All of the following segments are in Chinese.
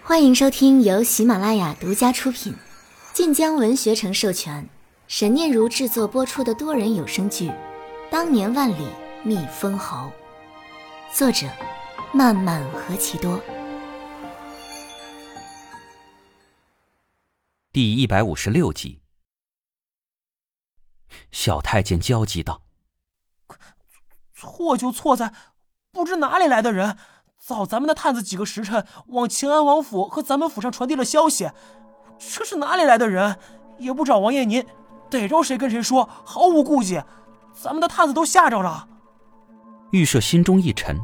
欢迎收听由喜马拉雅独家出品，晋江文学城授权，沈念如制作播出的多人有声剧《当年万里觅封侯》，作者漫漫何其多。 第156集。小太监焦急道： 错就错在不知哪里来的人，造咱们的探子几个时辰往秦安王府和咱们府上传递了消息，这是哪里来的人？也不找王爷您，逮着谁跟谁说，毫无顾忌，咱们的探子都吓着了。 预设心中一沉，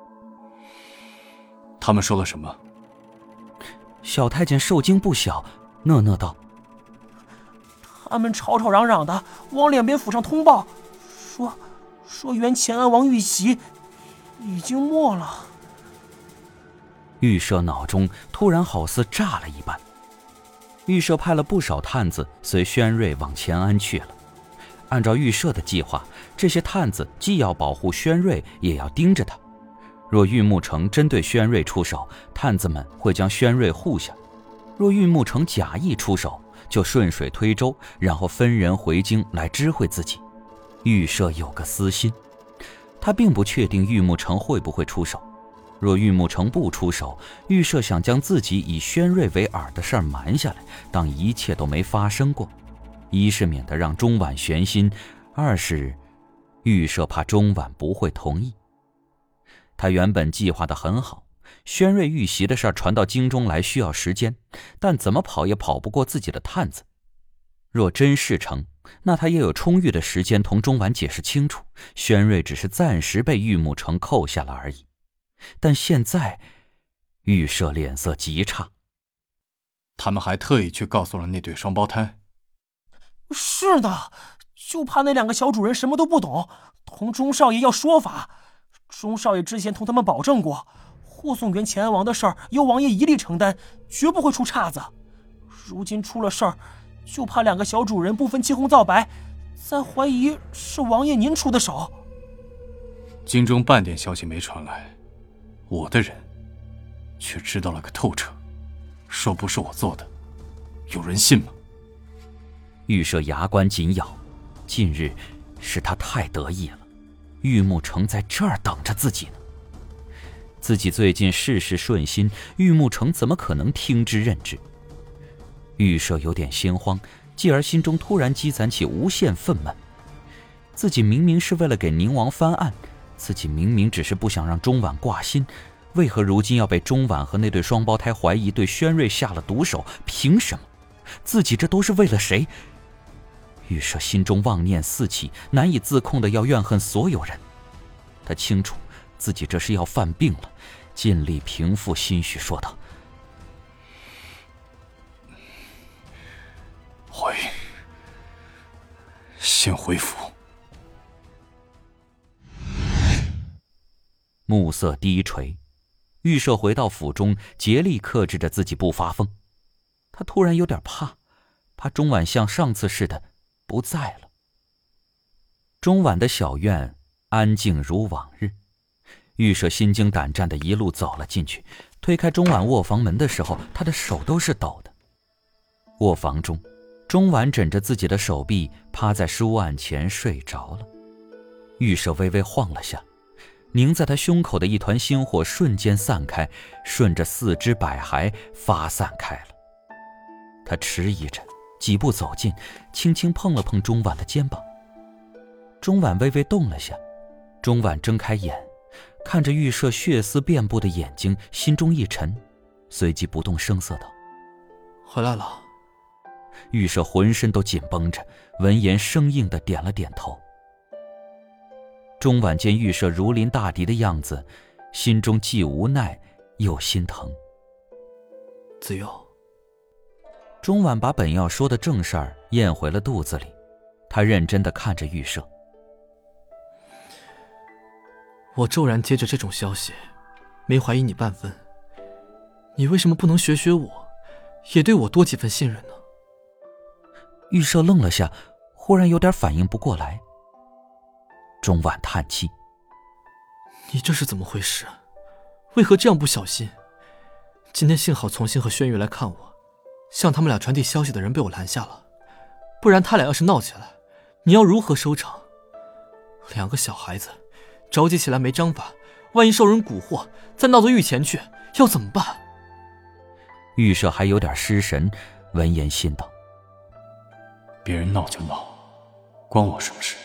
他们说了什么？ 小太监受惊不小，讷讷道： 他们吵吵嚷嚷的往两边府上通报，说原秦安王遇袭已经没了。 预设脑中突然好似炸了一般。预设派了不少探子随宣瑞往乾安去了。按照预设的计划，这些探子既要保护宣瑞，也要盯着他。若玉木城针对宣瑞出手，探子们会将宣瑞护下；若玉木城假意出手，就顺水推舟，然后分人回京来知会自己。预设有个私心，他并不确定玉木城会不会出手。若玉木城不出手，预设想将自己以宣瑞为饵的事儿瞒下来，当一切都没发生过。一是免得让钟婉悬心，二是预设怕钟婉不会同意。他原本计划得很好，宣瑞遇袭的事儿传到京中来需要时间，但怎么跑也跑不过自己的探子。若真事成，那他也有充裕的时间同钟婉解释清楚，宣瑞只是暂时被玉木城扣下了而已。但现在预设脸色极差。 他们还特意去告诉了那对双胞胎。 是的，就怕那两个小主人什么都不懂，同钟少爷要说法。钟少爷之前同他们保证过，护送原乾安王的事儿由王爷一力承担，绝不会出岔子。如今出了事儿，就怕两个小主人不分青红皂白，再怀疑是王爷您出的手。 京中半点消息没传来，我的人却知道了个透彻，说不是我做的，有人信吗？ 预设牙关紧咬，近日是他太得意了，玉木城在这儿等着自己呢。自己最近事事顺心，玉木城怎么可能听之任之？预设有点心慌，继而心中突然积攒起无限愤懑。自己明明是为了给宁王翻案，自己明明只是不想让钟婉挂心，为何如今要被钟婉和那对双胞胎怀疑对宣瑞下了毒手？凭什么？自己这都是为了谁？预设心中妄念四起，难以自控的要怨恨所有人。他清楚自己这是要犯病了，尽力平复心绪，说道： 先回府。 暮色低垂，预设回到府中，竭力克制着自己不发疯。他突然有点怕钟婉像上次似的不在了。钟婉的小院安静如往日，预设心惊胆战的一路走了进去，推开钟婉卧房门的时候，他的手都是抖的。卧房中，钟婉枕着自己的手臂趴在书案前睡着了。预设微微晃了下，凝在他胸口的一团心火瞬间散开，顺着四肢百骸发散开了。他迟疑着几步走近，轻轻碰了碰钟婉的肩膀。钟婉微微动了下，钟婉睁开眼，看着预设血丝遍布的眼睛，心中一沉，随即不动声色道： 回来了。 预设浑身都紧绷着，闻言生硬地点了点头。钟婉见预设如临大敌的样子，心中既无奈又心疼。 子佑。 钟婉把本要说的正事儿咽回了肚子里，他认真地看着预设。 我骤然接着这种消息，没怀疑你半分，你为什么不能学学我，也对我多几分信任呢？ 预设愣了下，忽然有点反应不过来。钟婉叹气： 你这是怎么回事？为何这样不小心？ 今天幸好从心和轩玉来看我，向他们俩传递消息的人被我拦下了，不然他俩要是闹起来，你要如何收场？两个小孩子着急起来没章法，万一受人蛊惑，再闹到御前去，要怎么办？ 玉舍还有点失神，闻言心道： 别人闹就闹，关我什么事？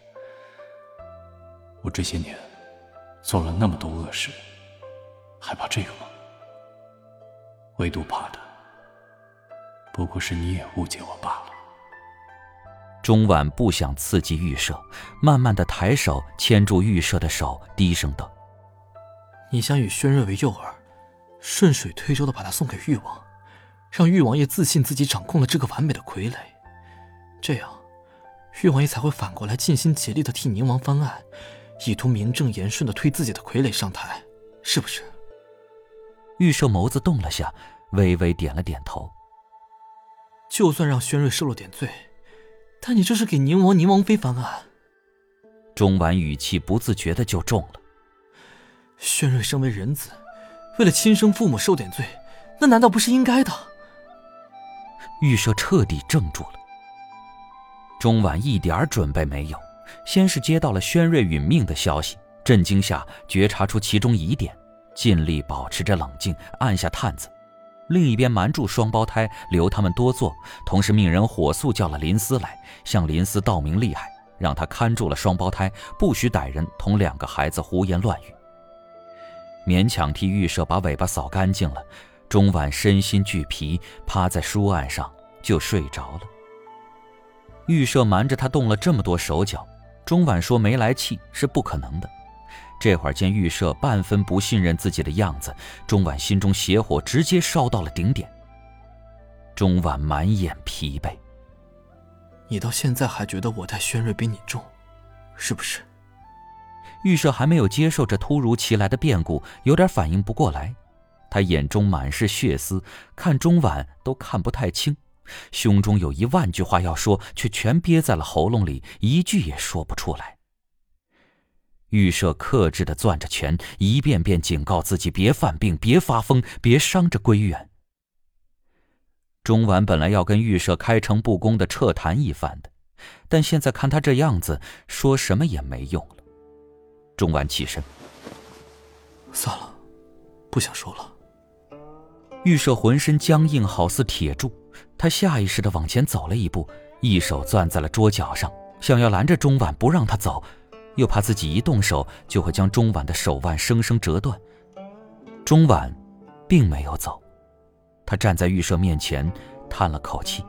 我这些年做了那么多恶事，还怕这个吗？唯独怕的不过是你也误解我罢了。 钟婉不想刺激玉舍，慢慢的抬手牵住玉舍的手，低声道： 你想以轩瑞为诱饵，顺水推舟的把他送给誉王，让誉王爷自信自己掌控了这个完美的傀儡，这样誉王爷才会反过来尽心竭力的替宁王翻案，以图名正言顺的推自己的傀儡上台，是不是？ 玉舍眸子动了下，微微点了点头。 就算让轩瑞受了点罪，但你这是给宁王、宁王妃翻案。 钟婉语气不自觉的就重了。 轩瑞身为人子，为了亲生父母受点罪，那难道不是应该的？ 玉舍彻底怔住了。钟婉一点准备没有，先是接到了轩瑞殒命的消息，震惊下觉察出其中疑点，尽力保持着冷静，按下探子。另一边瞒住双胞胎，留他们多做，同时命人火速叫了林思来，向林思道明厉害，让他看住了双胞胎，不许歹人同两个孩子胡言乱语。勉强替玉舍把尾巴扫干净了，钟婉身心俱疲，趴在书案上就睡着了。玉舍瞒着他动了这么多手脚，钟婉说没来气是不可能的。这会儿见玉舍半分不信任自己的样子，钟婉心中邪火直接烧到了顶点。钟婉满眼疲惫。 你到现在还觉得我待轩瑞比你重，是不是？ 玉舍还没有接受这突如其来的变故，有点反应不过来。他眼中满是血丝，看钟婉都看不太清，胸中有10000句话要说，却全憋在了喉咙里，一句也说不出来。玉舍克制地攥着拳，一遍遍警告自己别犯病，别发疯，别伤着归远。钟婉本来要跟玉舍开诚布公地彻谈一番的，但现在看他这样子，说什么也没用了。钟婉起身， 算了，不想说了。 玉舍浑身僵硬，好似铁柱，他下意识地往前走了一步，一手攥在了桌角上，想要拦着钟婉不让他走，又怕自己一动手就会将钟婉的手腕生生折断。钟婉并没有走，他站在玉舍面前，叹了口气：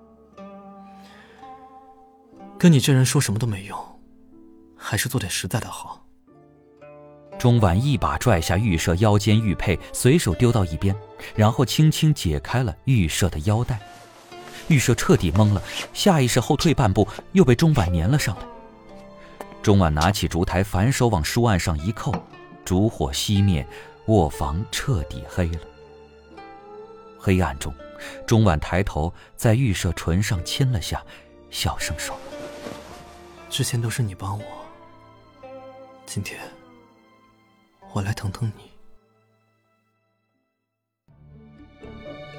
跟你这人说什么都没用，还是做点实在的好。 钟婉一把拽下玉舍腰间玉佩，随手丢到一边，然后轻轻解开了玉舍的腰带。玉舍彻底懵了，下意识后退半步，又被钟婉粘了上来。钟婉拿起烛台，反手往书案上一扣，烛火熄灭，卧房彻底黑了。黑暗中，钟婉抬头在玉舍唇上亲了下，小声说： 之前都是你帮我，今天我来疼疼你。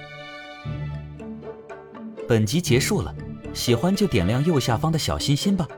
本集结束了，喜欢就点亮右下方的小心心吧，